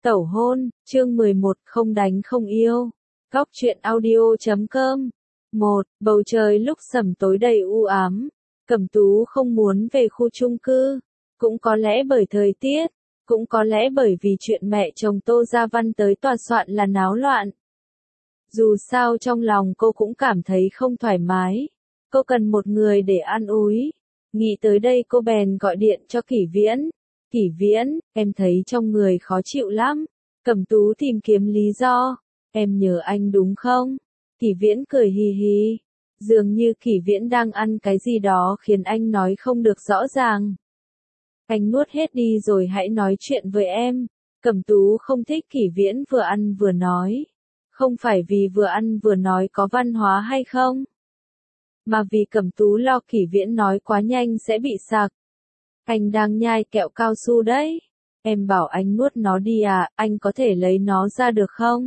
Tẩu hôn, chương 11, không đánh không yêu. Góc truyện audio.com. 1. Bầu trời lúc sẩm tối đầy u ám. Cẩm Tú không muốn về khu chung cư. Cũng có lẽ bởi thời tiết. Cũng có lẽ bởi vì chuyện mẹ chồng Tô Gia Văn tới tòa soạn là náo loạn. Dù sao trong lòng cô cũng cảm thấy không thoải mái. Cô cần một người để an ủi. Nghĩ tới đây cô bèn gọi điện cho Kỷ Viễn. Kỷ Viễn, em thấy trong người khó chịu lắm. Cẩm Tú tìm kiếm lý do. Em nhớ anh đúng không? Kỷ Viễn cười hì hì. Dường như Kỷ Viễn đang ăn cái gì đó khiến anh nói không được rõ ràng. Anh nuốt hết đi rồi hãy nói chuyện với em. Cẩm Tú không thích Kỷ Viễn vừa ăn vừa nói. Không phải vì vừa ăn vừa nói có văn hóa hay không? Mà vì Cẩm Tú lo Kỷ Viễn nói quá nhanh sẽ bị sặc. Anh đang nhai kẹo cao su đấy. Em bảo anh nuốt nó đi à, anh có thể lấy nó ra được không?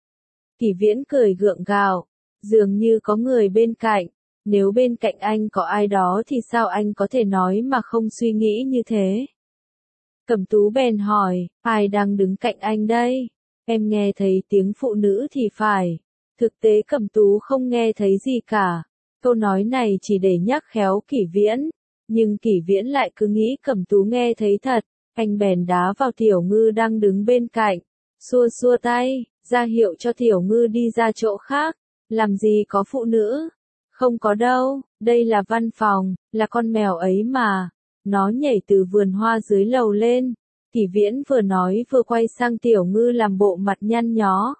Kỷ Viễn cười gượng gạo. Dường như có người bên cạnh. Nếu bên cạnh anh có ai đó thì sao anh có thể nói mà không suy nghĩ như thế? Cẩm Tú bèn hỏi, ai đang đứng cạnh anh đây? Em nghe thấy tiếng phụ nữ thì phải. Thực tế Cẩm Tú không nghe thấy gì cả. Câu nói này chỉ để nhắc khéo Kỷ Viễn. Nhưng Kỷ Viễn lại cứ nghĩ Cẩm Tú nghe thấy thật. Anh bèn đá vào Tiểu Ngư đang đứng bên cạnh. Xua xua tay, ra hiệu cho Tiểu Ngư đi ra chỗ khác. Làm gì có phụ nữ? Không có đâu, đây là văn phòng, là con mèo ấy mà. Nó nhảy từ vườn hoa dưới lầu lên. Kỷ Viễn vừa nói vừa quay sang Tiểu Ngư làm bộ mặt nhăn nhó.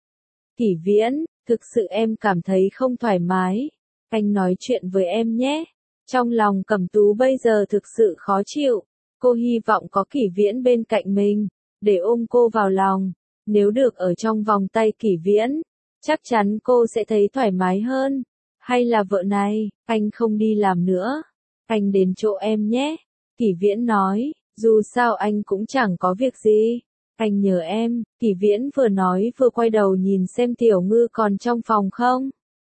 Kỷ Viễn, thực sự em cảm thấy không thoải mái. Anh nói chuyện với em nhé. Trong lòng Cẩm Tú bây giờ thực sự khó chịu. Cô hy vọng có Kỷ Viễn bên cạnh mình, để ôm cô vào lòng. Nếu được ở trong vòng tay Kỷ Viễn, chắc chắn cô sẽ thấy thoải mái hơn. Hay là vợ này, anh không đi làm nữa. Anh đến chỗ em nhé. Kỷ Viễn nói, dù sao anh cũng chẳng có việc gì. Anh nhờ em. Kỷ Viễn vừa nói vừa quay đầu nhìn xem Tiểu Ngư còn trong phòng không.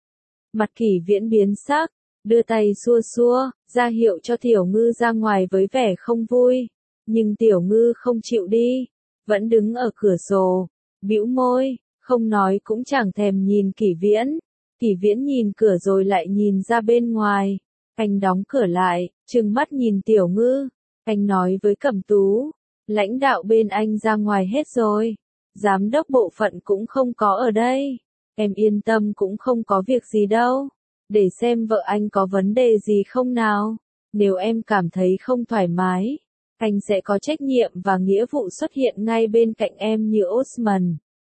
Mặt Kỷ Viễn biến sắc, đưa tay xua xua, ra hiệu cho Tiểu Ngư ra ngoài với vẻ không vui. Nhưng Tiểu Ngư không chịu đi, vẫn đứng ở cửa sổ, bĩu môi, không nói cũng chẳng thèm nhìn Kỷ Viễn. Kỷ Viễn nhìn cửa rồi lại nhìn ra bên ngoài. Anh đóng cửa lại, trừng mắt nhìn Tiểu Ngư. Anh nói với Cẩm Tú, lãnh đạo bên anh ra ngoài hết rồi. Giám đốc bộ phận cũng không có ở đây. Em yên tâm cũng không có việc gì đâu. Để xem vợ anh có vấn đề gì không nào. Nếu em cảm thấy không thoải mái, anh sẽ có trách nhiệm và nghĩa vụ xuất hiện ngay bên cạnh em như Osman.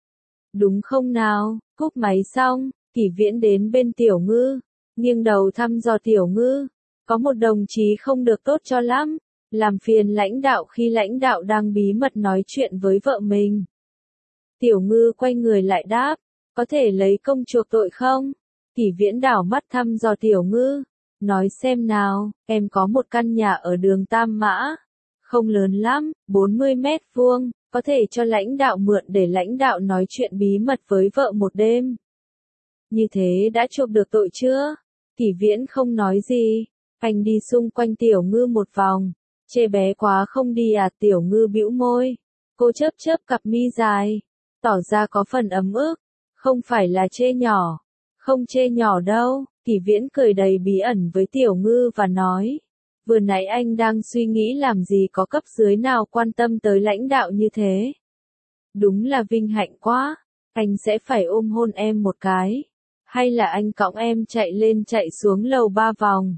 Đúng không nào? Cúp máy xong, Kỷ Viễn đến bên Tiểu Ngư, nghiêng đầu thăm dò Tiểu Ngư. Có một đồng chí không được tốt cho lắm, làm phiền lãnh đạo khi lãnh đạo đang bí mật nói chuyện với vợ mình. Tiểu Ngư quay người lại đáp, có thể lấy công chuộc tội không? Kỷ Viễn đảo mắt thăm dò Tiểu Ngư, nói xem nào, em có một căn nhà ở đường Tam Mã, không lớn lắm, 40 mét vuông, có thể cho lãnh đạo mượn để lãnh đạo nói chuyện bí mật với vợ một đêm. Như thế đã chuộc được tội chưa? Kỷ Viễn không nói gì, anh đi xung quanh Tiểu Ngư một vòng, chê bé quá không đi à? Tiểu Ngư bĩu môi, cô chớp chớp cặp mi dài, tỏ ra có phần ấm ức, không phải là chê nhỏ. Không chê nhỏ đâu. Kỷ Viễn cười đầy bí ẩn với Tiểu Ngư và nói, vừa nãy anh đang suy nghĩ làm gì có cấp dưới nào quan tâm tới lãnh đạo như thế. Đúng là vinh hạnh quá. Anh sẽ phải ôm hôn em một cái. Hay là anh cõng em chạy lên chạy xuống lầu 3 vòng.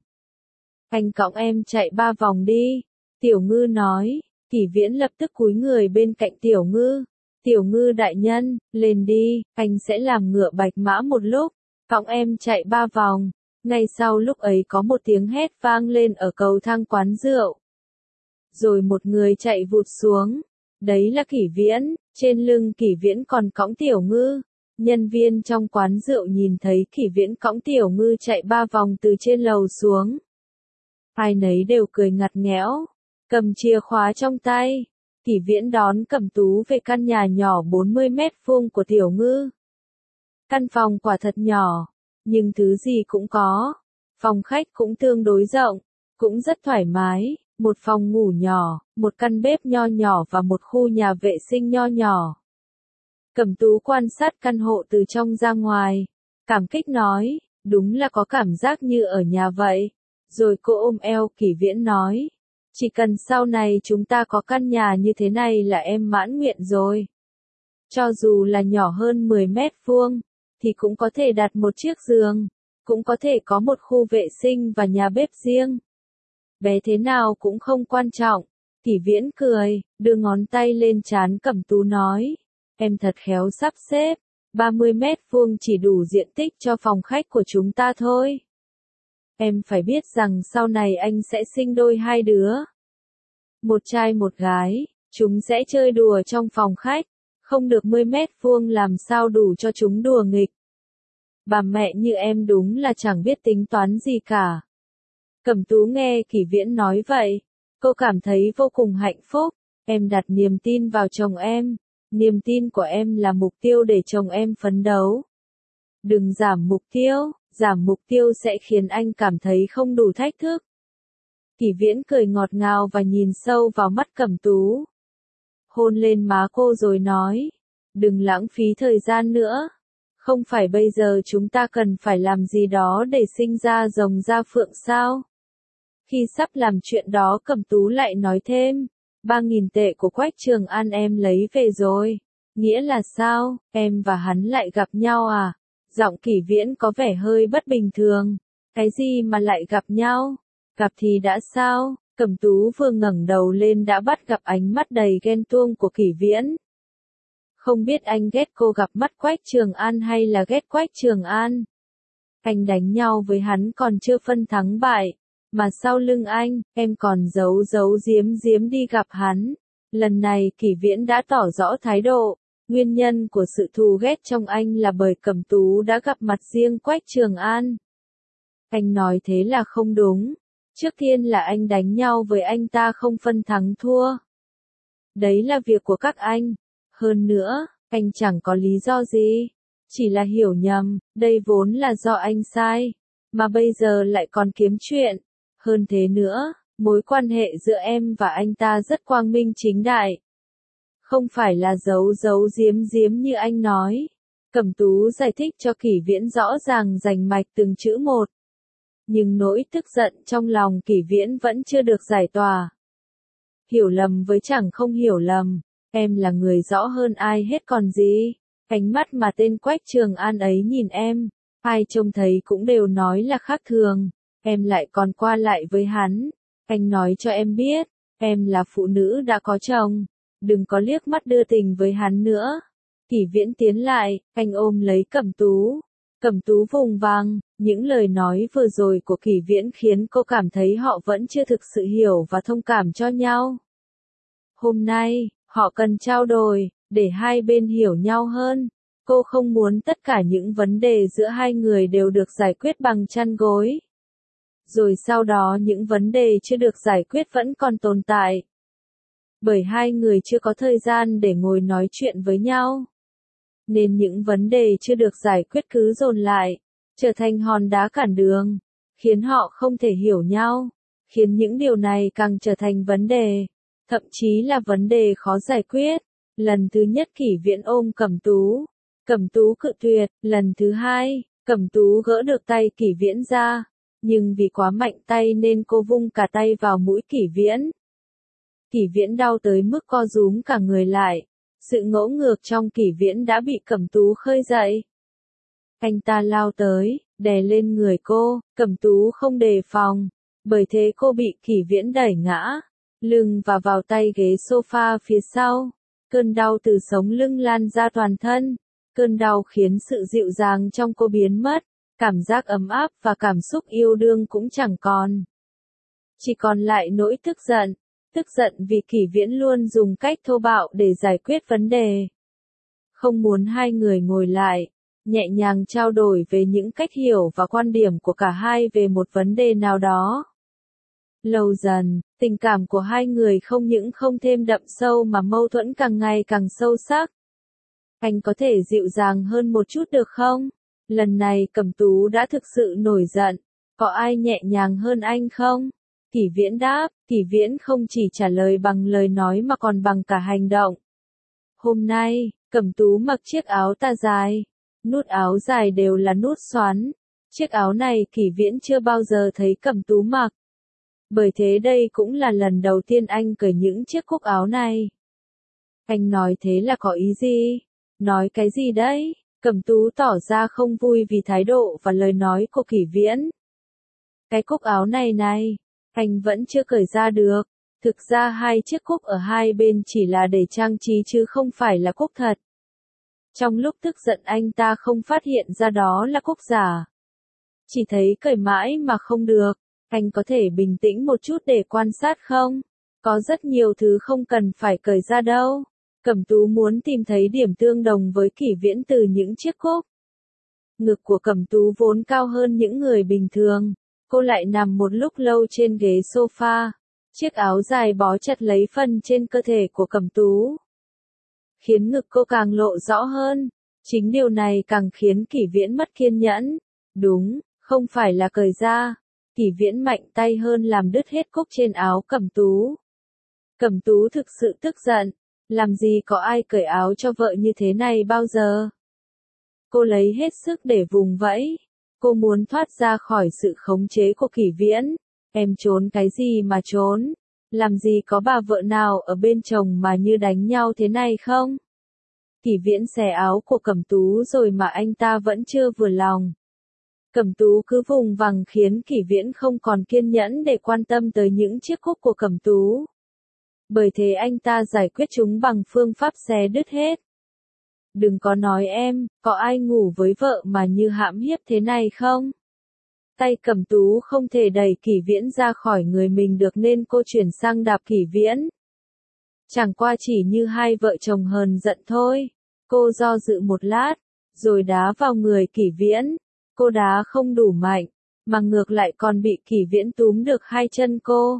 Anh cõng em chạy 3 vòng đi. Tiểu Ngư nói. Kỷ Viễn lập tức cúi người bên cạnh Tiểu Ngư. Tiểu Ngư đại nhân, lên đi, anh sẽ làm ngựa bạch mã một lúc. Cõng em chạy 3 vòng. Ngay sau lúc ấy có một tiếng hét vang lên ở cầu thang quán rượu. Rồi một người chạy vụt xuống. Đấy là Kỷ Viễn, trên lưng Kỷ Viễn còn cõng Tiểu Ngư. Nhân viên trong quán rượu nhìn thấy Kỷ Viễn cõng Tiểu Ngư chạy 3 vòng từ trên lầu xuống. Ai nấy đều cười ngặt nghẽo, cầm chìa khóa trong tay. Kỷ Viễn đón Cẩm Tú về căn nhà nhỏ 40 mét vuông của Tiểu Ngư. Căn phòng quả thật nhỏ, nhưng thứ gì cũng có. Phòng khách cũng tương đối rộng, cũng rất thoải mái. một phòng ngủ nhỏ, một căn bếp nho nhỏ và một khu nhà vệ sinh nho nhỏ. Cẩm Tú quan sát căn hộ từ trong ra ngoài, cảm kích nói, đúng là có cảm giác như ở nhà vậy. Rồi cô ôm eo Kỷ Viễn nói, chỉ cần sau này chúng ta có căn nhà như thế này là em mãn nguyện rồi. Cho dù là nhỏ hơn 10 mét vuông, thì cũng có thể đặt một chiếc giường, cũng có thể có một khu vệ sinh và nhà bếp riêng. Bé thế nào cũng không quan trọng. Kỷ Viễn cười, đưa ngón tay lên trán Cẩm Tú nói, em thật khéo sắp xếp, 30 mét vuông chỉ đủ diện tích cho phòng khách của chúng ta thôi. Em phải biết rằng sau này anh sẽ sinh đôi hai đứa. Một trai một gái, chúng sẽ chơi đùa trong phòng khách, không được 10 mét vuông làm sao đủ cho chúng đùa nghịch. Bà mẹ như em đúng là chẳng biết tính toán gì cả. Cẩm Tú nghe Kỷ Viễn nói vậy, cô cảm thấy vô cùng hạnh phúc. Em đặt niềm tin vào chồng em, niềm tin của em là mục tiêu để chồng em phấn đấu. Đừng giảm mục tiêu sẽ khiến anh cảm thấy không đủ thách thức. Kỷ Viễn cười ngọt ngào và nhìn sâu vào mắt Cẩm Tú. Hôn lên má cô rồi nói, đừng lãng phí thời gian nữa. Không phải bây giờ chúng ta cần phải làm gì đó để sinh ra rồng ra phượng sao? Khi sắp làm chuyện đó Cẩm Tú lại nói thêm, 3.000 tệ của Quách Trường An em lấy về rồi. Nghĩa là sao, em và hắn lại gặp nhau à? Giọng Kỷ Viễn có vẻ hơi bất bình thường. Cái gì mà lại gặp nhau? Gặp thì đã sao? Cẩm Tú vừa ngẩng đầu lên đã bắt gặp ánh mắt đầy ghen tuông của Kỷ Viễn. Không biết anh ghét cô gặp mắt Quách Trường An hay là ghét Quách Trường An? Anh đánh nhau với hắn còn chưa phân thắng bại, mà sau lưng anh, em còn giấu giếm đi gặp hắn. Lần này Kỷ Viễn đã tỏ rõ thái độ, nguyên nhân của sự thù ghét trong anh là bởi Cẩm Tú đã gặp mặt riêng Quách Trường An. Anh nói thế là không đúng. Trước tiên là anh đánh nhau với anh ta không phân thắng thua. Đấy là việc của các anh. Hơn nữa, anh chẳng có lý do gì. Chỉ là hiểu nhầm, đây vốn là do anh sai. Mà bây giờ lại còn kiếm chuyện. Hơn thế nữa, mối quan hệ giữa em và anh ta rất quang minh chính đại. Không phải là giấu giếm như anh nói. Cẩm Tú giải thích cho Kỷ Viễn rõ ràng rành mạch từng chữ một. Nhưng nỗi tức giận trong lòng Kỷ Viễn vẫn chưa được giải tỏa. Hiểu lầm với chẳng không hiểu lầm, em là người rõ hơn ai hết còn gì. Ánh mắt mà tên Quách Trường An ấy nhìn em, ai trông thấy cũng đều nói là khác thường. Em lại còn qua lại với hắn. Anh nói cho em biết, em là phụ nữ đã có chồng. Đừng có liếc mắt đưa tình với hắn nữa. Kỷ Viễn tiến lại, anh ôm lấy Cẩm Tú. Cẩm Tú vùng vằng, những lời nói vừa rồi của Kỷ Viễn khiến cô cảm thấy họ vẫn chưa thực sự hiểu và thông cảm cho nhau. Hôm nay, họ cần trao đổi, để hai bên hiểu nhau hơn. Cô không muốn tất cả những vấn đề giữa hai người đều được giải quyết bằng chăn gối. Rồi sau đó những vấn đề chưa được giải quyết vẫn còn tồn tại. Bởi hai người chưa có thời gian để ngồi nói chuyện với nhau. Nên những vấn đề chưa được giải quyết cứ dồn lại, trở thành hòn đá cản đường, khiến họ không thể hiểu nhau, khiến những điều này càng trở thành vấn đề, thậm chí là vấn đề khó giải quyết. Lần thứ nhất Kỷ Viễn ôm Cẩm Tú cự tuyệt, lần thứ hai, Cẩm Tú gỡ được tay Kỷ Viễn ra, nhưng vì quá mạnh tay nên cô vung cả tay vào mũi Kỷ Viễn. Kỷ Viễn đau tới mức co rúm cả người lại. Sự ngỗ ngược trong Kỷ Viễn đã bị Cẩm Tú khơi dậy. Anh ta lao tới, đè lên người cô, Cẩm Tú không đề phòng, bởi thế cô bị Kỷ Viễn đẩy ngã, lưng và vào tay ghế sofa phía sau. Cơn đau từ sống lưng lan ra toàn thân. Cơn đau khiến sự dịu dàng trong cô biến mất, cảm giác ấm áp và cảm xúc yêu đương cũng chẳng còn. Chỉ còn lại nỗi tức giận vì Kỷ Viễn luôn dùng cách thô bạo để giải quyết vấn đề. Không muốn hai người ngồi lại, nhẹ nhàng trao đổi về những cách hiểu và quan điểm của cả hai về một vấn đề nào đó. Lâu dần, tình cảm của hai người không những không thêm đậm sâu mà mâu thuẫn càng ngày càng sâu sắc. Anh có thể dịu dàng hơn một chút được không? Lần này Cẩm Tú đã thực sự nổi giận. Có ai nhẹ nhàng hơn anh không? Kỷ Viễn đáp, Kỷ Viễn không chỉ trả lời bằng lời nói mà còn bằng cả hành động. Hôm nay, Cẩm Tú mặc chiếc áo tà dài, nút áo dài đều là nút xoắn. Chiếc áo này Kỷ Viễn chưa bao giờ thấy Cẩm Tú mặc. Bởi thế đây cũng là lần đầu tiên anh cởi những chiếc cúc áo này. Anh nói thế là có ý gì? Nói cái gì đấy? Cẩm Tú tỏ ra không vui vì thái độ và lời nói của Kỷ Viễn. Cái cúc áo này này, anh vẫn chưa cởi ra được. Thực ra hai chiếc cúc ở hai bên chỉ là để trang trí chứ không phải là cúc thật. Trong lúc tức giận anh ta không phát hiện ra đó là cúc giả. Chỉ thấy cởi mãi mà không được. Anh có thể bình tĩnh một chút để quan sát không? Có rất nhiều thứ không cần phải cởi ra đâu. Cẩm Tú muốn tìm thấy điểm tương đồng với Kỷ Viễn từ những chiếc cúc. Ngực của Cẩm Tú vốn cao hơn những người bình thường. Cô lại nằm một lúc lâu trên ghế sofa. Chiếc áo dài bó chặt lấy phần trên cơ thể của Cẩm Tú, khiến ngực cô càng lộ rõ hơn. Chính điều này càng khiến Kỷ Viễn mất kiên nhẫn. Đúng, không phải là cởi ra. Kỷ Viễn mạnh tay hơn làm đứt hết cúc trên áo Cẩm Tú. Cẩm Tú thực sự tức giận. Làm gì có ai cởi áo cho vợ như thế này bao giờ? Cô lấy hết sức để vùng vẫy. Cô muốn thoát ra khỏi sự khống chế của Kỷ Viễn. Em trốn cái gì mà trốn? Làm gì có bà vợ nào ở bên chồng mà như đánh nhau thế này không? Kỷ Viễn xẻ áo của Cẩm Tú rồi mà anh ta vẫn chưa vừa lòng. Cẩm Tú cứ vùng vằng khiến Kỷ Viễn không còn kiên nhẫn để quan tâm tới những chiếc cúc của Cẩm Tú. Bởi thế anh ta giải quyết chúng bằng phương pháp xé đứt hết. Đừng có nói em, có ai ngủ với vợ mà như hãm hiếp thế này không? Tay Cẩm Tú không thể đẩy Kỷ Viễn ra khỏi người mình được nên cô chuyển sang đạp Kỷ Viễn. Chẳng qua chỉ như hai vợ chồng hờn giận thôi. Cô do dự một lát, rồi đá vào người Kỷ Viễn. Cô đá không đủ mạnh, mà ngược lại còn bị Kỷ Viễn túm được hai chân cô.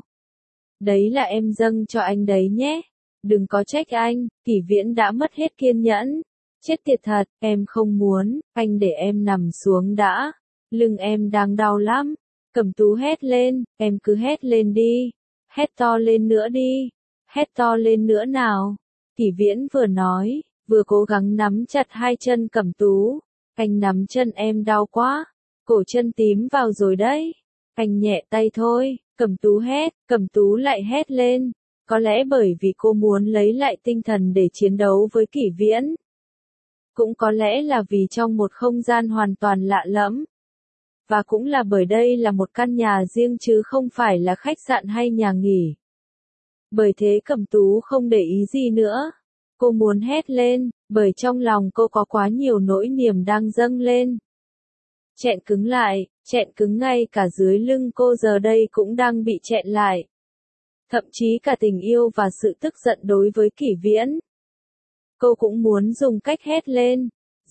Đấy là em dâng cho anh đấy nhé. Đừng có trách anh, Kỷ Viễn đã mất hết kiên nhẫn. Chết tiệt thật, em không muốn, anh để em nằm xuống đã. Lưng em đang đau lắm. Cẩm Tú hét lên, em cứ hét lên đi. Hét to lên nữa đi. Hét to lên nữa nào. Kỷ Viễn vừa nói, vừa cố gắng nắm chặt hai chân Cẩm Tú. Anh nắm chân em đau quá. Cổ chân tím vào rồi đấy. Anh nhẹ tay thôi. Cẩm Tú hét, Cẩm Tú lại hét lên. Có lẽ bởi vì cô muốn lấy lại tinh thần để chiến đấu với Kỷ Viễn. Cũng có lẽ là vì trong một không gian hoàn toàn lạ lẫm. Và cũng là bởi đây là một căn nhà riêng chứ không phải là khách sạn hay nhà nghỉ. Bởi thế Cẩm Tú không để ý gì nữa. Cô muốn hét lên, bởi trong lòng cô có quá nhiều nỗi niềm đang dâng lên. Chẹn cứng lại, chẹn cứng ngay cả dưới lưng cô giờ đây cũng đang bị chẹn lại. Thậm chí cả tình yêu và sự tức giận đối với Kỷ Viễn. Cô cũng muốn dùng cách hét lên.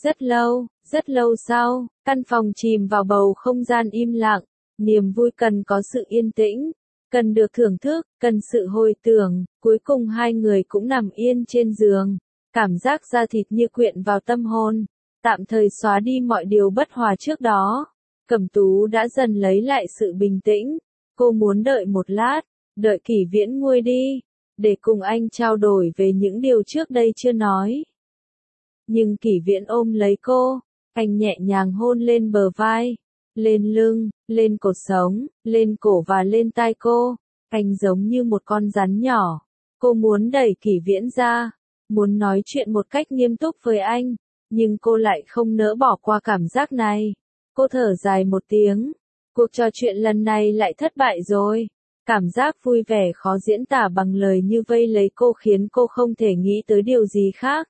Rất lâu sau, căn phòng chìm vào bầu không gian im lặng. Niềm vui cần có sự yên tĩnh, cần được thưởng thức, cần sự hồi tưởng. Cuối cùng hai người cũng nằm yên trên giường. Cảm giác da thịt như quyện vào tâm hồn, tạm thời xóa đi mọi điều bất hòa trước đó. Cẩm Tú đã dần lấy lại sự bình tĩnh. Cô muốn đợi một lát, đợi Kỷ Viễn nguôi đi, để cùng anh trao đổi về những điều trước đây chưa nói. Nhưng Kỷ Viễn ôm lấy cô, anh nhẹ nhàng hôn lên bờ vai, lên lưng, lên cột sống, lên cổ và lên tai cô. Anh giống như một con rắn nhỏ. Cô muốn đẩy Kỷ Viễn ra, muốn nói chuyện một cách nghiêm túc với anh, nhưng cô lại không nỡ bỏ qua cảm giác này. Cô thở dài một tiếng. Cuộc trò chuyện lần này lại thất bại rồi. Cảm giác vui vẻ khó diễn tả bằng lời như vây lấy cô khiến cô không thể nghĩ tới điều gì khác.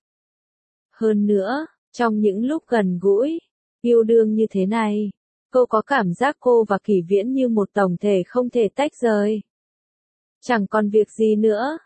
Hơn nữa, trong những lúc gần gũi, yêu đương như thế này, cô có cảm giác cô và Kỷ Viễn như một tổng thể không thể tách rời. Chẳng còn việc gì nữa.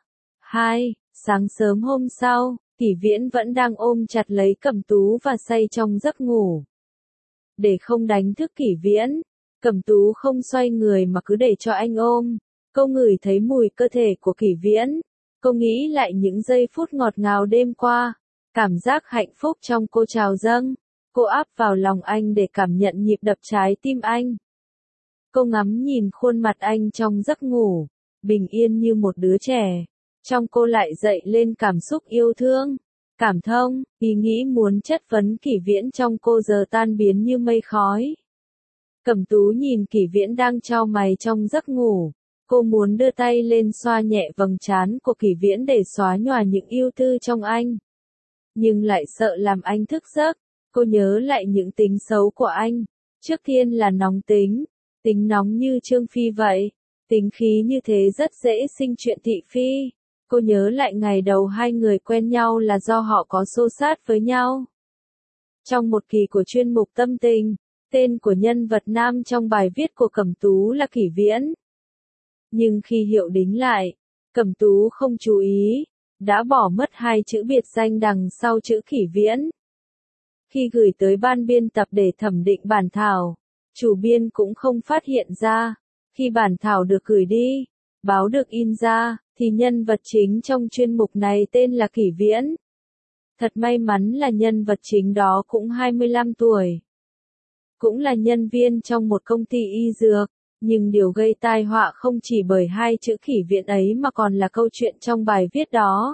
Sáng sớm hôm sau, Kỷ Viễn vẫn đang ôm chặt lấy Cẩm Tú và say trong giấc ngủ. Để không đánh thức Kỷ Viễn, Cẩm Tú không xoay người mà cứ để cho anh ôm. Cô ngửi thấy mùi cơ thể của Kỷ Viễn. Cô nghĩ lại những giây phút ngọt ngào đêm qua. Cảm giác hạnh phúc trong cô trào dâng. Cô áp vào lòng anh để cảm nhận nhịp đập trái tim anh. Cô ngắm nhìn khuôn mặt anh trong giấc ngủ, bình yên như một đứa trẻ. Trong cô lại dậy lên cảm xúc yêu thương, cảm thông, ý nghĩ muốn chất vấn Kỷ Viễn trong cô giờ tan biến như mây khói. Cẩm Tú nhìn Kỷ Viễn đang chau mày trong giấc ngủ, cô muốn đưa tay lên xoa nhẹ vầng trán của Kỷ Viễn để xóa nhòa những ưu tư trong anh. Nhưng lại sợ làm anh thức giấc, cô nhớ lại những tính xấu của anh. Trước tiên là nóng tính, tính nóng như Trương Phi vậy, tính khí như thế rất dễ sinh chuyện thị phi. Cô nhớ lại ngày đầu hai người quen nhau là do họ có xô xát với nhau. Trong một kỳ của chuyên mục Tâm Tình, tên của nhân vật nam trong bài viết của Cẩm Tú là Kỷ Viễn. Nhưng khi hiệu đính lại, Cẩm Tú không chú ý, đã bỏ mất hai chữ biệt danh đằng sau chữ Kỷ Viễn. Khi gửi tới ban biên tập để thẩm định bản thảo, chủ biên cũng không phát hiện ra. Khi bản thảo được gửi đi, báo được in ra, thì nhân vật chính trong chuyên mục này tên là Kỷ Viễn. Thật may mắn là nhân vật chính đó cũng 25 tuổi. Cũng là nhân viên trong một công ty y dược, nhưng điều gây tai họa không chỉ bởi hai chữ Kỷ Viễn ấy mà còn là câu chuyện trong bài viết đó.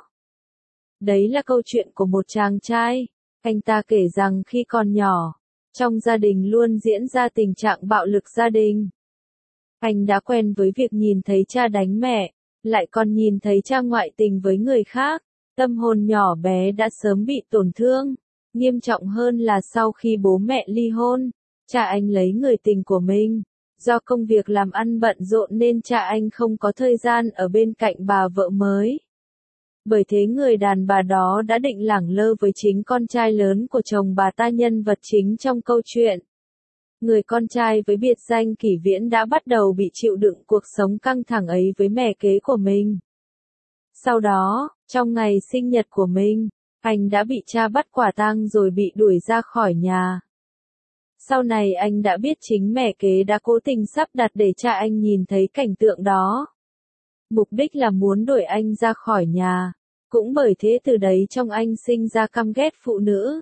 Đấy là câu chuyện của một chàng trai, anh ta kể rằng khi còn nhỏ, trong gia đình luôn diễn ra tình trạng bạo lực gia đình. Anh đã quen với việc nhìn thấy cha đánh mẹ, lại còn nhìn thấy cha ngoại tình với người khác. Tâm hồn nhỏ bé đã sớm bị tổn thương. Nghiêm trọng hơn là sau khi bố mẹ ly hôn, cha anh lấy người tình của mình. Do công việc làm ăn bận rộn nên cha anh không có thời gian ở bên cạnh bà vợ mới. Bởi thế người đàn bà đó đã định lẳng lơ với chính con trai lớn của chồng bà ta, nhân vật chính trong câu chuyện. Người con trai với biệt danh Kỷ Viễn đã bắt đầu bị chịu đựng cuộc sống căng thẳng ấy với mẹ kế của mình. Sau đó, trong ngày sinh nhật của mình, anh đã bị cha bắt quả tang rồi bị đuổi ra khỏi nhà. Sau này anh đã biết chính mẹ kế đã cố tình sắp đặt để cha anh nhìn thấy cảnh tượng đó. Mục đích là muốn đuổi anh ra khỏi nhà. Cũng bởi thế từ đấy trong anh sinh ra căm ghét phụ nữ.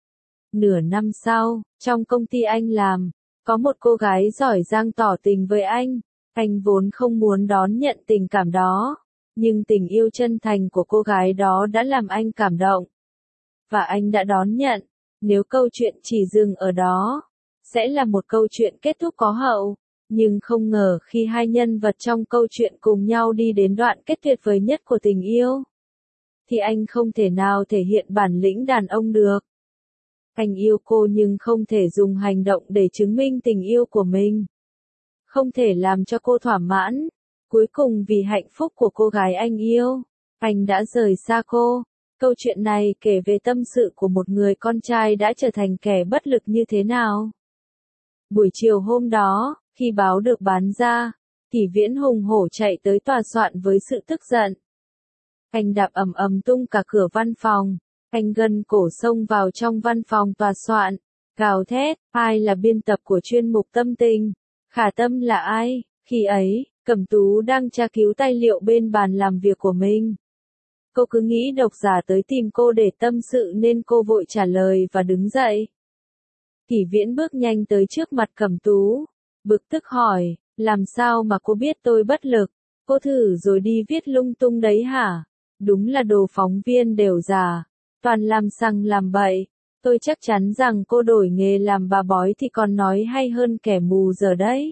Nửa năm sau, trong công ty anh làm, có một cô gái giỏi giang tỏ tình với anh. Anh vốn không muốn đón nhận tình cảm đó, nhưng tình yêu chân thành của cô gái đó đã làm anh cảm động. Và anh đã đón nhận. Nếu câu chuyện chỉ dừng ở đó, sẽ là một câu chuyện kết thúc có hậu. Nhưng không ngờ khi hai nhân vật trong câu chuyện cùng nhau đi đến đoạn kết tuyệt vời nhất của tình yêu, thì anh không thể nào thể hiện bản lĩnh đàn ông được. Anh yêu cô nhưng không thể dùng hành động để chứng minh tình yêu của mình. Không thể làm cho cô thỏa mãn. Cuối cùng vì hạnh phúc của cô gái anh yêu, anh đã rời xa cô. Câu chuyện này kể về tâm sự của một người con trai đã trở thành kẻ bất lực như thế nào. Buổi chiều hôm đó, khi báo được bán ra, Kỷ Viễn hùng hổ chạy tới tòa soạn với sự tức giận. Anh đạp ầm ầm tung cả cửa văn phòng. Anh gân cổ xông vào trong văn phòng tòa soạn, gào thét, ai là biên tập của chuyên mục Tâm Tình? Khả Tâm là ai? Khi ấy, Cẩm Tú đang tra cứu tài liệu bên bàn làm việc của mình. Cô cứ nghĩ độc giả tới tìm cô để tâm sự nên cô vội trả lời và đứng dậy. Kỷ Viễn bước nhanh tới trước mặt Cẩm Tú, bực tức hỏi, làm sao mà cô biết tôi bất lực? Cô thử rồi đi viết lung tung đấy hả? Đúng là đồ phóng viên đều già, toàn làm xăng làm bậy. Tôi chắc chắn rằng cô đổi nghề làm bà bói thì còn nói hay hơn kẻ mù giờ đấy.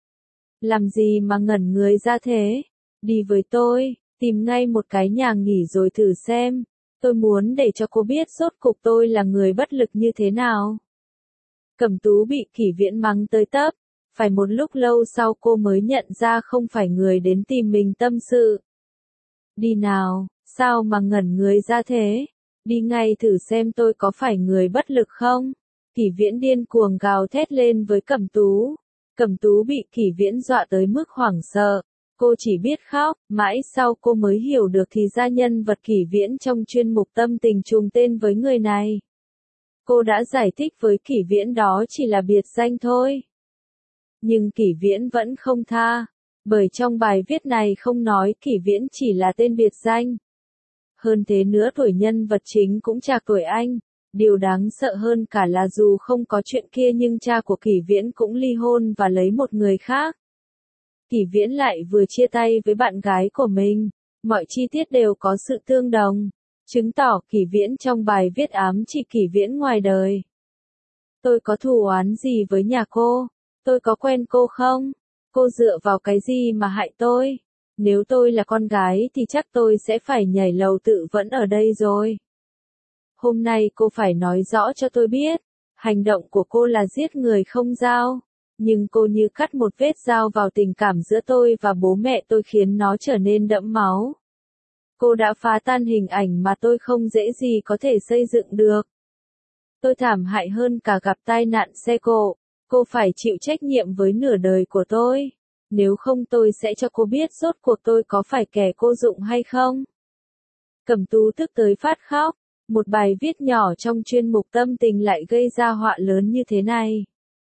Làm gì mà ngẩn người ra thế? Đi với tôi, tìm ngay một cái nhà nghỉ rồi thử xem. Tôi muốn để cho cô biết rốt cục tôi là người bất lực như thế nào. Cẩm Tú bị Kỷ Viễn mắng tới tấp. Phải một lúc lâu sau cô mới nhận ra không phải người đến tìm mình tâm sự. Đi nào, sao mà ngẩn người ra thế? Đi ngay thử xem tôi có phải người bất lực không? Kỷ Viễn điên cuồng gào thét lên với Cẩm Tú. Cẩm Tú bị Kỷ Viễn dọa tới mức hoảng sợ. Cô chỉ biết khóc, mãi sau cô mới hiểu được thì ra nhân vật Kỷ Viễn trong chuyên mục Tâm Tình trùng tên với người này. Cô đã giải thích với Kỷ Viễn đó chỉ là biệt danh thôi. Nhưng Kỷ Viễn vẫn không tha, bởi trong bài viết này không nói Kỷ Viễn chỉ là tên biệt danh. Hơn thế nữa tuổi nhân vật chính cũng trạc tuổi anh, Điều đáng sợ hơn cả là dù không có chuyện kia nhưng cha của Kỷ Viễn cũng ly hôn và lấy một người khác. Kỷ Viễn lại vừa chia tay với bạn gái của mình, mọi chi tiết đều có sự tương đồng, chứng tỏ Kỷ Viễn trong bài viết ám chỉ Kỷ Viễn ngoài đời. Tôi có thù oán gì với nhà cô? Tôi có quen cô không? Cô dựa vào cái gì mà hại tôi? Nếu tôi là con gái thì chắc tôi sẽ phải nhảy lầu tự vẫn ở đây rồi. Hôm nay cô phải nói rõ cho tôi biết, hành động của cô là giết người không dao, nhưng cô như cắt một vết dao vào tình cảm giữa tôi và bố mẹ tôi khiến nó trở nên đẫm máu. Cô đã phá tan hình ảnh mà tôi không dễ gì có thể xây dựng được. Tôi thảm hại hơn cả gặp tai nạn xe cộ, cô phải chịu trách nhiệm với nửa đời của tôi. Nếu không tôi sẽ cho cô biết rốt cuộc tôi có phải kẻ cô dụng hay không. Cẩm Tú tức tới phát khóc, một bài viết nhỏ trong chuyên mục tâm tình lại gây ra họa lớn như thế này.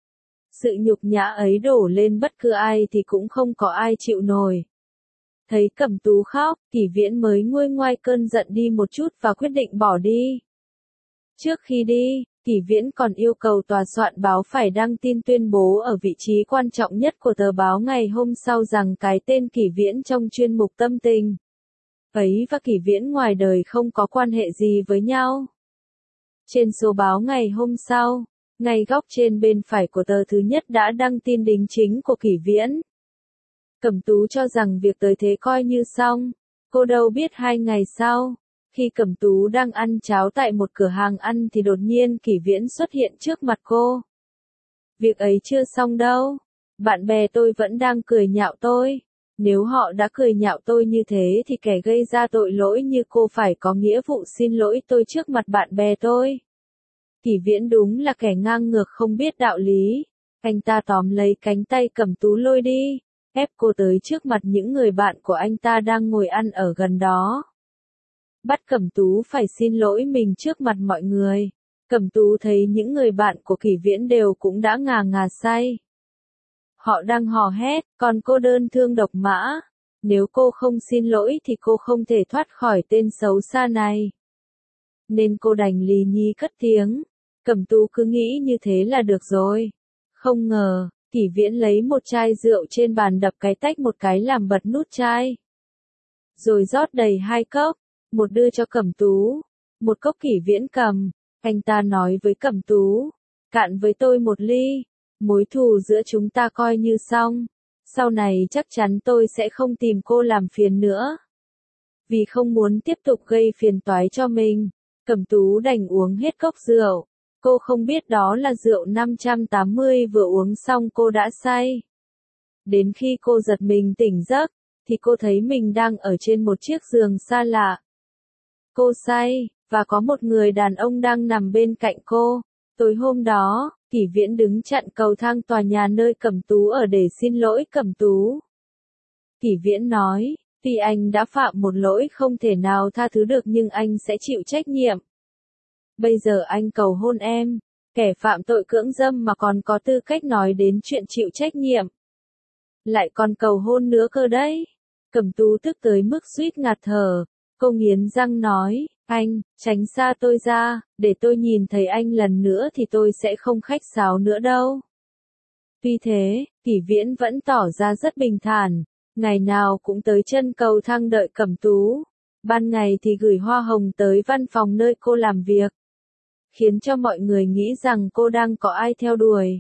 Sự nhục nhã ấy đổ lên bất cứ ai thì cũng không có ai chịu nổi. Thấy Cẩm Tú khóc, Kỷ Viễn mới nguôi ngoai cơn giận đi một chút và quyết định bỏ đi. Trước khi đi, Kỷ Viễn còn yêu cầu tòa soạn báo phải đăng tin tuyên bố ở vị trí quan trọng nhất của tờ báo ngày hôm sau rằng cái tên Kỷ Viễn trong chuyên mục tâm tình ấy và Kỷ Viễn ngoài đời không có quan hệ gì với nhau. Trên số báo ngày hôm sau, ngay góc trên bên phải của tờ thứ nhất đã đăng tin đính chính của Kỷ Viễn. Cẩm Tú cho rằng việc tới thế coi như xong, cô đâu biết 2 ngày sau, khi Cẩm Tú đang ăn cháo tại một cửa hàng ăn thì đột nhiên Kỷ Viễn xuất hiện trước mặt cô. Việc ấy chưa xong đâu, bạn bè tôi vẫn đang cười nhạo tôi. Nếu họ đã cười nhạo tôi như thế thì kẻ gây ra tội lỗi như cô phải có nghĩa vụ xin lỗi tôi trước mặt bạn bè tôi. Kỷ Viễn đúng là kẻ ngang ngược không biết đạo lý. Anh ta tóm lấy cánh tay Cẩm Tú lôi đi, ép cô tới trước mặt những người bạn của anh ta đang ngồi ăn ở gần đó. Bắt Cẩm Tú phải xin lỗi mình trước mặt mọi người. Cẩm Tú thấy những người bạn của Kỷ Viễn đều cũng đã ngà ngà say. Họ đang hò hét, còn cô đơn thương độc mã. Nếu cô không xin lỗi thì cô không thể thoát khỏi tên xấu xa này. Nên cô đành lì nhí cất tiếng. Cẩm Tú cứ nghĩ như thế là được rồi. Không ngờ, Kỷ Viễn lấy một chai rượu trên bàn đập cái tách một cái làm bật nút chai. Rồi rót đầy 2 cốc, một đưa cho Cẩm Tú, một cốc Kỷ Viễn cầm. Anh ta nói với Cẩm Tú, cạn với tôi một ly. Mối thù giữa chúng ta coi như xong. Sau này chắc chắn tôi sẽ không tìm cô làm phiền nữa. Vì không muốn tiếp tục gây phiền toái cho mình, Cẩm Tú đành uống hết cốc rượu. Cô không biết đó là rượu 580 vừa uống xong cô đã say. Đến khi cô giật mình tỉnh giấc, thì cô thấy mình đang ở trên một chiếc giường xa lạ. Cô say, và có một người đàn ông đang nằm bên cạnh cô. Tối hôm đó, Kỷ Viễn đứng chặn cầu thang tòa nhà nơi Cẩm Tú ở để xin lỗi Cẩm Tú. Kỷ Viễn nói, tuy anh đã phạm một lỗi không thể nào tha thứ được nhưng anh sẽ chịu trách nhiệm. Bây giờ anh cầu hôn em, kẻ phạm tội cưỡng dâm mà còn có tư cách nói đến chuyện chịu trách nhiệm. Lại còn cầu hôn nữa cơ đấy. Cẩm Tú tức tới mức suýt ngạt thở, cô nghiến răng nói, anh, tránh xa tôi ra, để tôi nhìn thấy anh lần nữa thì tôi sẽ không khách sáo nữa đâu. Tuy thế, Kỷ Viễn vẫn tỏ ra rất bình thản, ngày nào cũng tới chân cầu thang đợi Cẩm Tú. Ban ngày thì gửi hoa hồng tới văn phòng nơi cô làm việc, khiến cho mọi người nghĩ rằng cô đang có ai theo đuổi.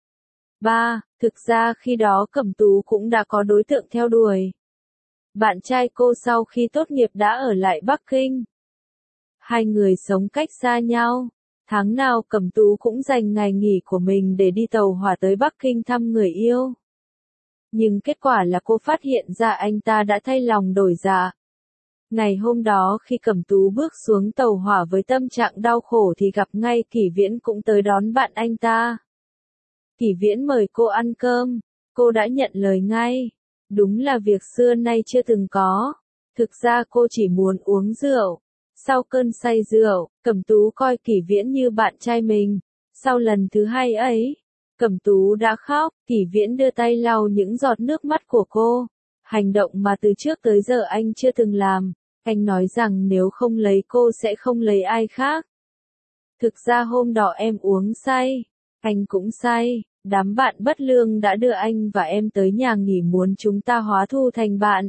3. Thực ra khi đó Cẩm Tú cũng đã có đối tượng theo đuổi. Bạn trai cô sau khi tốt nghiệp đã ở lại Bắc Kinh. Hai người sống cách xa nhau. Tháng nào Cẩm Tú cũng dành ngày nghỉ của mình để đi tàu hỏa tới Bắc Kinh thăm người yêu. Nhưng kết quả là cô phát hiện ra anh ta đã thay lòng đổi dạ. Ngày hôm đó khi Cẩm Tú bước xuống tàu hỏa với tâm trạng đau khổ thì gặp ngay Kỷ Viễn cũng tới đón bạn anh ta. Kỷ Viễn mời cô ăn cơm, cô đã nhận lời ngay. Đúng là việc xưa nay chưa từng có. Thực ra cô chỉ muốn uống rượu. Sau cơn say rượu, Cẩm Tú coi Kỷ Viễn như bạn trai mình. Sau lần thứ 2 ấy, Cẩm Tú đã khóc, Kỷ Viễn đưa tay lau những giọt nước mắt của cô. Hành động mà từ trước tới giờ anh chưa từng làm. Anh nói rằng nếu không lấy cô sẽ không lấy ai khác. Thực ra hôm đó em uống say, anh cũng say, đám bạn bất lương đã đưa anh và em tới nhà nghỉ muốn chúng ta hóa thù thành bạn.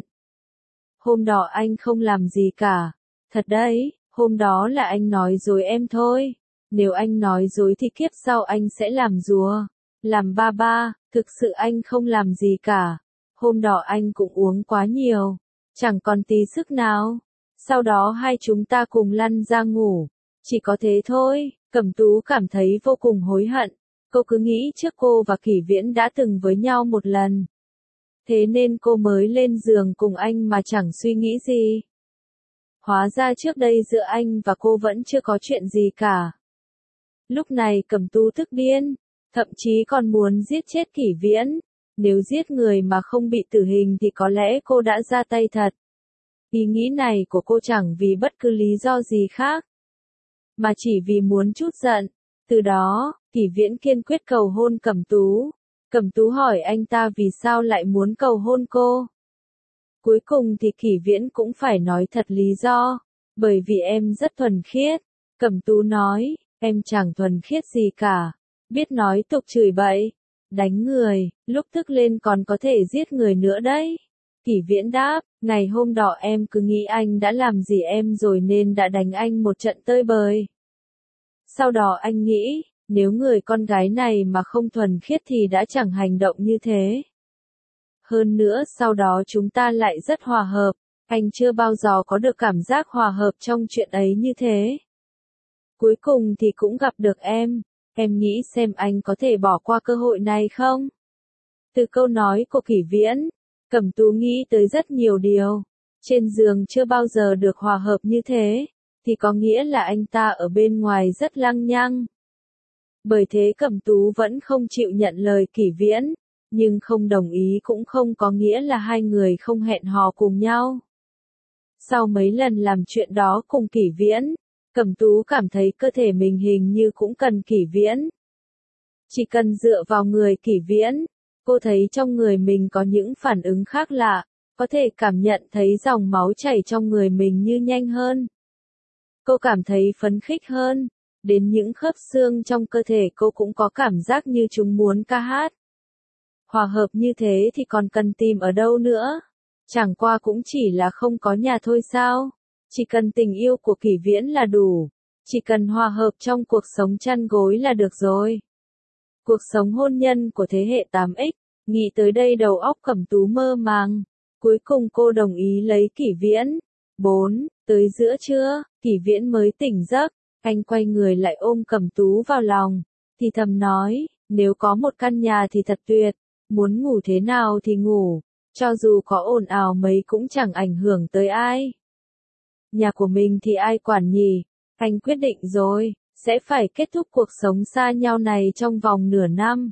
Hôm đó anh không làm gì cả. Thật đấy, hôm đó là anh nói dối em thôi. Nếu anh nói dối thì kiếp sau anh sẽ làm rùa, làm ba ba, thực sự anh không làm gì cả. Hôm đó anh cũng uống quá nhiều, chẳng còn tí sức nào. Sau đó hai chúng ta cùng lăn ra ngủ. Chỉ có thế thôi, Cẩm Tú cảm thấy vô cùng hối hận. Cô cứ nghĩ trước cô và Kỷ Viễn đã từng với nhau một lần. Thế nên cô mới lên giường cùng anh mà chẳng suy nghĩ gì. Hóa ra trước đây giữa anh và cô vẫn chưa có chuyện gì cả. Lúc này Cẩm Tú tức điên, thậm chí còn muốn giết chết Kỷ Viễn. Nếu giết người mà không bị tử hình thì có lẽ cô đã ra tay thật. Ý nghĩ này của cô chẳng vì bất cứ lý do gì khác, mà chỉ vì muốn trút giận. Từ đó, Kỷ Viễn kiên quyết cầu hôn Cẩm Tú. Cẩm Tú hỏi anh ta vì sao lại muốn cầu hôn cô. Cuối cùng thì Kỷ Viễn cũng phải nói thật lý do. Bởi vì em rất thuần khiết. Cẩm Tú nói, em chẳng thuần khiết gì cả. Biết nói tục chửi bậy, đánh người, lúc tức lên còn có thể giết người nữa đấy. Kỷ Viễn đáp, ngày hôm đó em cứ nghĩ anh đã làm gì em rồi nên đã đánh anh một trận tơi bời. Sau đó anh nghĩ, nếu người con gái này mà không thuần khiết thì đã chẳng hành động như thế. Hơn nữa sau đó chúng ta lại rất hòa hợp, anh chưa bao giờ có được cảm giác hòa hợp trong chuyện ấy như thế. Cuối cùng thì cũng gặp được em nghĩ xem anh có thể bỏ qua cơ hội này không? Từ câu nói của Kỷ Viễn, Cẩm Tú nghĩ tới rất nhiều điều. Trên giường chưa bao giờ được hòa hợp như thế, thì có nghĩa là anh ta ở bên ngoài rất lăng nhăng. Bởi thế Cẩm Tú vẫn không chịu nhận lời Kỷ Viễn, nhưng không đồng ý cũng không có nghĩa là hai người không hẹn hò cùng nhau. Sau mấy lần làm chuyện đó cùng Kỷ Viễn, Cẩm Tú cảm thấy cơ thể mình hình như cũng cần Kỷ Viễn. Chỉ cần dựa vào người Kỷ Viễn, cô thấy trong người mình có những phản ứng khác lạ, có thể cảm nhận thấy dòng máu chảy trong người mình như nhanh hơn. Cô cảm thấy phấn khích hơn, đến những khớp xương trong cơ thể cô cũng có cảm giác như chúng muốn ca hát. Hòa hợp như thế thì còn cần tìm ở đâu nữa? Chẳng qua cũng chỉ là không có nhà thôi sao? Chỉ cần tình yêu của Kỷ Viễn là đủ. Chỉ cần hòa hợp trong cuộc sống chăn gối là được rồi. Cuộc sống hôn nhân của thế hệ 8X, nghĩ tới đây đầu óc Cẩm Tú mơ màng. Cuối cùng cô đồng ý lấy Kỷ Viễn. 4. Tới giữa trưa, Kỷ Viễn mới tỉnh giấc. Anh quay người lại ôm Cẩm Tú vào lòng. Thì thầm nói, nếu có một căn nhà thì thật tuyệt. Muốn ngủ thế nào thì ngủ. Cho dù có ồn ào mấy cũng chẳng ảnh hưởng tới ai. Nhà của mình thì ai quản nhỉ? Anh quyết định rồi, sẽ phải kết thúc cuộc sống xa nhau này trong vòng nửa năm.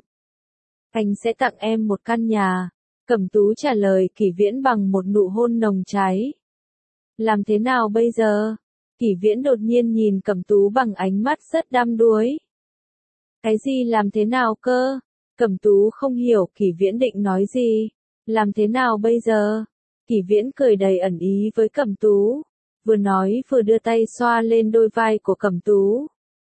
Anh sẽ tặng em một căn nhà. Cẩm Tú trả lời Kỷ Viễn bằng một nụ hôn nồng cháy. Làm thế nào bây giờ? Kỷ Viễn đột nhiên nhìn Cẩm Tú bằng ánh mắt rất đăm đuối. Cái gì làm thế nào cơ? Cẩm Tú không hiểu Kỷ Viễn định nói gì. Làm thế nào bây giờ? Kỷ Viễn cười đầy ẩn ý với Cẩm Tú. Vừa nói vừa đưa tay xoa lên đôi vai của Cẩm Tú.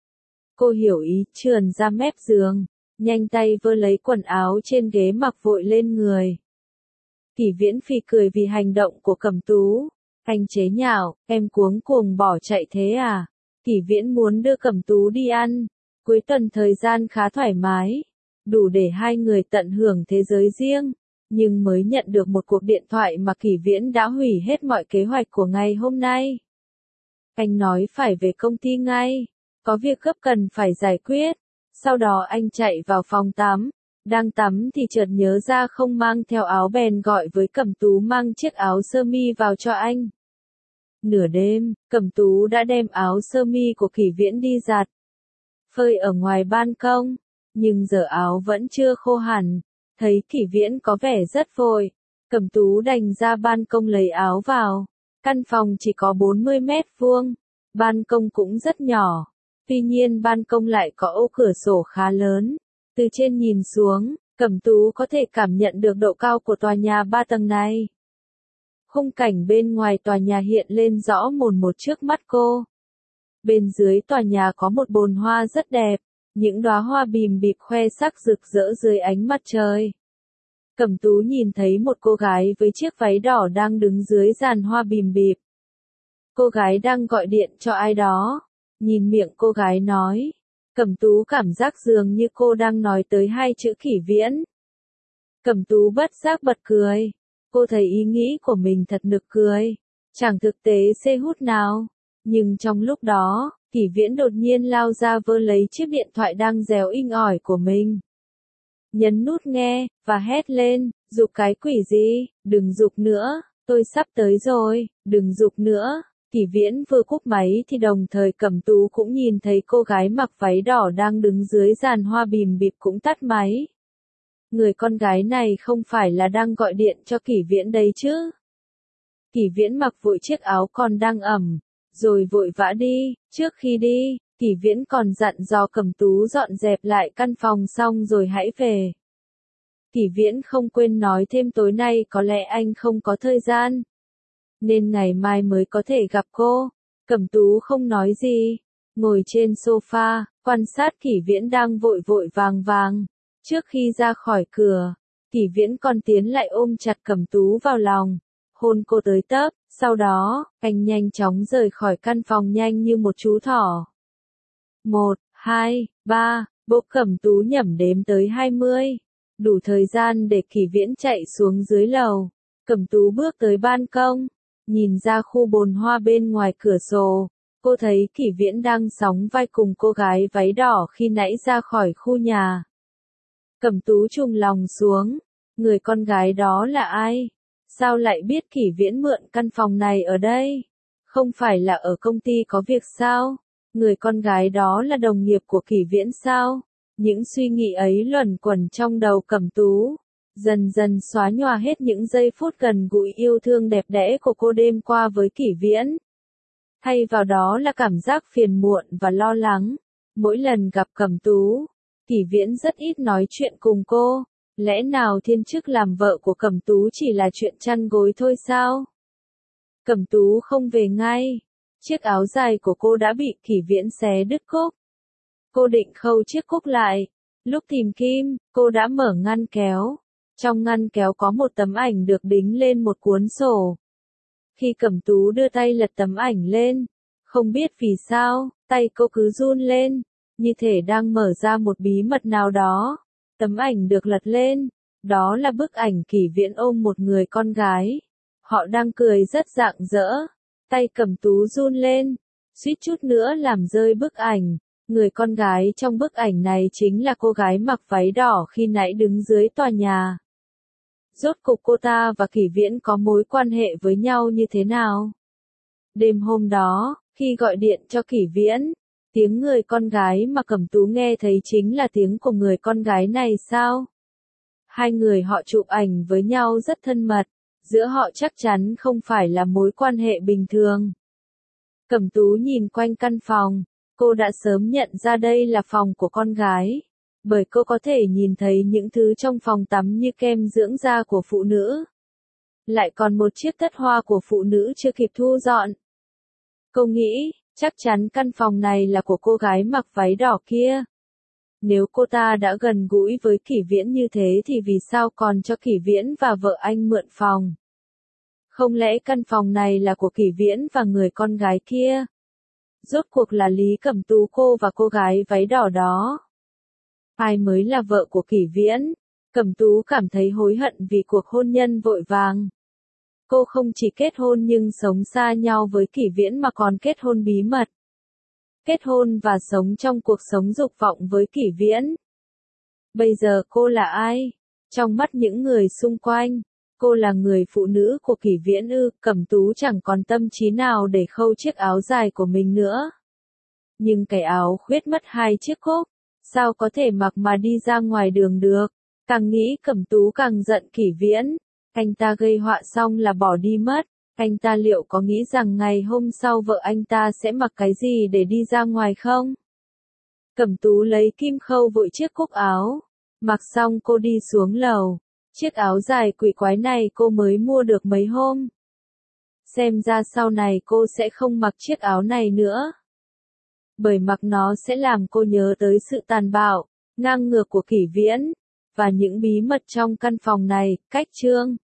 Cô hiểu ý, trườn ra mép giường, nhanh tay vơ lấy quần áo trên ghế mặc vội lên người. Kỷ Viễn phì cười vì hành động của Cẩm Tú. Anh chế nhạo, em cuống cuồng bỏ chạy thế à? Kỷ Viễn muốn đưa Cẩm Tú đi ăn. Cuối tuần thời gian khá thoải mái, đủ để hai người tận hưởng thế giới riêng. Nhưng mới nhận được một cuộc điện thoại mà Kỷ Viễn đã hủy hết mọi kế hoạch của ngày hôm nay. Anh nói phải về công ty ngay, có việc gấp cần phải giải quyết. Sau đó anh chạy vào phòng tắm, đang tắm thì chợt nhớ ra không mang theo áo bèn gọi với Cẩm Tú mang chiếc áo sơ mi vào cho anh. Nửa đêm, Cẩm Tú đã đem áo sơ mi của Kỷ Viễn đi giặt, phơi ở ngoài ban công, nhưng giờ áo vẫn chưa khô hẳn. Thấy Kỷ Viễn có vẻ rất vội, Cẩm Tú đành ra ban công lấy áo vào. Căn phòng chỉ có 40 mét vuông, ban công cũng rất nhỏ. Tuy nhiên ban công lại có ô cửa sổ khá lớn. Từ trên nhìn xuống, Cẩm Tú có thể cảm nhận được độ cao của tòa nhà 3 tầng này. Khung cảnh bên ngoài tòa nhà hiện lên rõ mồn một trước mắt cô. Bên dưới tòa nhà có một bồn hoa rất đẹp, những đóa hoa bìm bịp khoe sắc rực rỡ dưới ánh mặt trời. Cẩm Tú nhìn thấy một cô gái với chiếc váy đỏ đang đứng dưới giàn hoa bìm bịp. Cô gái đang gọi điện cho ai đó. Nhìn miệng cô gái nói. Cẩm Tú cảm giác dường như cô đang nói tới hai chữ Kỷ Viễn. Cẩm Tú bất giác bật cười. Cô thấy ý nghĩ của mình thật nực cười. Chẳng thực tế xê hút nào. Nhưng trong lúc đó, Kỷ Viễn đột nhiên lao ra vơ lấy chiếc điện thoại đang réo inh ỏi của mình. Nhấn nút nghe, và hét lên, giục cái quỷ gì, đừng giục nữa, tôi sắp tới rồi, đừng giục nữa. Kỷ Viễn vừa cúp máy thì đồng thời Cẩm Tú cũng nhìn thấy cô gái mặc váy đỏ đang đứng dưới giàn hoa bìm bịp cũng tắt máy. Người con gái này không phải là đang gọi điện cho Kỷ Viễn đấy chứ. Kỷ Viễn mặc vội chiếc áo còn đang ẩm, rồi vội vã đi. Trước khi đi, Kỷ Viễn còn dặn dò Cẩm Tú dọn dẹp lại căn phòng xong rồi hãy về. Kỷ Viễn không quên nói thêm tối nay có lẽ anh không có thời gian, nên ngày mai mới có thể gặp cô. Cẩm Tú không nói gì, ngồi trên sofa, quan sát Kỷ Viễn đang vội vội vàng vàng. Trước khi ra khỏi cửa, Kỷ Viễn còn tiến lại ôm chặt Cẩm Tú vào lòng, hôn cô tới tấp, sau đó, anh nhanh chóng rời khỏi căn phòng nhanh như một chú thỏ. 1, 2, 3, bộ Cẩm Tú nhẩm đếm tới 20. Đủ thời gian để Kỷ Viễn chạy xuống dưới lầu. Cẩm Tú bước tới ban công, nhìn ra khu bồn hoa bên ngoài cửa sổ. Cô thấy Kỷ Viễn đang sóng vai cùng cô gái váy đỏ khi nãy ra khỏi khu nhà. Cẩm Tú trùng lòng xuống. Người con gái đó là ai? Sao lại biết Kỷ Viễn mượn căn phòng này ở đây? Không phải là ở công ty có việc sao? Người con gái đó là đồng nghiệp của Kỷ Viễn sao? Những suy nghĩ ấy luẩn quẩn trong đầu Cẩm Tú, dần dần xóa nhòa hết những giây phút gần gũi yêu thương đẹp đẽ của cô đêm qua với Kỷ Viễn. Thay vào đó là cảm giác phiền muộn và lo lắng. Mỗi lần gặp Cẩm Tú, Kỷ Viễn rất ít nói chuyện cùng cô. Lẽ nào thiên chức làm vợ của Cẩm Tú chỉ là chuyện chăn gối thôi sao? Cẩm Tú không về ngay. Chiếc áo dài của cô đã bị Kỷ Viễn xé đứt cúc. Cô định khâu chiếc cúc lại. Lúc tìm kim, cô đã mở ngăn kéo. Trong ngăn kéo có một tấm ảnh được đính lên một cuốn sổ. Khi Cẩm Tú đưa tay lật tấm ảnh lên, không biết vì sao, tay cô cứ run lên, như thể đang mở ra một bí mật nào đó. Tấm ảnh được lật lên, đó là bức ảnh Kỷ Viễn ôm một người con gái. Họ đang cười rất rạng rỡ. Tay Cẩm Tú run lên, suýt chút nữa làm rơi bức ảnh. Người con gái trong bức ảnh này chính là cô gái mặc váy đỏ khi nãy đứng dưới tòa nhà. Rốt cục cô ta và Kỷ Viễn có mối quan hệ với nhau như thế nào? Đêm hôm đó, khi gọi điện cho Kỷ Viễn, tiếng người con gái mà Cẩm Tú nghe thấy chính là tiếng của người con gái này sao? Hai người họ chụp ảnh với nhau rất thân mật, giữa họ chắc chắn không phải là mối quan hệ bình thường. Cẩm Tú nhìn quanh căn phòng, cô đã sớm nhận ra đây là phòng của con gái, bởi cô có thể nhìn thấy những thứ trong phòng tắm như kem dưỡng da của phụ nữ. Lại còn một chiếc tất hoa của phụ nữ chưa kịp thu dọn. Cô nghĩ, chắc chắn căn phòng này là của cô gái mặc váy đỏ kia. Nếu cô ta đã gần gũi với Kỷ Viễn như thế thì vì sao còn cho Kỷ Viễn và vợ anh mượn phòng? Không lẽ căn phòng này là của Kỷ Viễn và người con gái kia? Rốt cuộc là Lý Cẩm Tú cô và cô gái váy đỏ đó. Ai mới là vợ của Kỷ Viễn? Cẩm Tú cảm thấy hối hận vì cuộc hôn nhân vội vàng. Cô không chỉ kết hôn nhưng sống xa nhau với Kỷ Viễn mà còn kết hôn bí mật. Kết hôn và sống trong cuộc sống dục vọng với Kỷ Viễn. Bây giờ cô là ai? Trong mắt những người xung quanh, cô là người phụ nữ của Kỷ Viễn ư? Cẩm Tú chẳng còn tâm trí nào để khâu chiếc áo dài của mình nữa. Nhưng cái áo khuyết mất hai chiếc cúc, sao có thể mặc mà đi ra ngoài đường được? Càng nghĩ Cẩm Tú càng giận Kỷ Viễn. Anh ta gây họa xong là bỏ đi mất. Anh ta liệu có nghĩ rằng ngày hôm sau vợ anh ta sẽ mặc cái gì để đi ra ngoài không? Cẩm Tú lấy kim khâu vội chiếc cúc áo. Mặc xong cô đi xuống lầu. Chiếc áo dài quỷ quái này cô mới mua được mấy hôm. Xem ra sau này cô sẽ không mặc chiếc áo này nữa. bởi mặc nó sẽ làm cô nhớ tới sự tàn bạo, ngang ngược của Kỷ Viễn, và những bí mật trong căn phòng này. Cách chương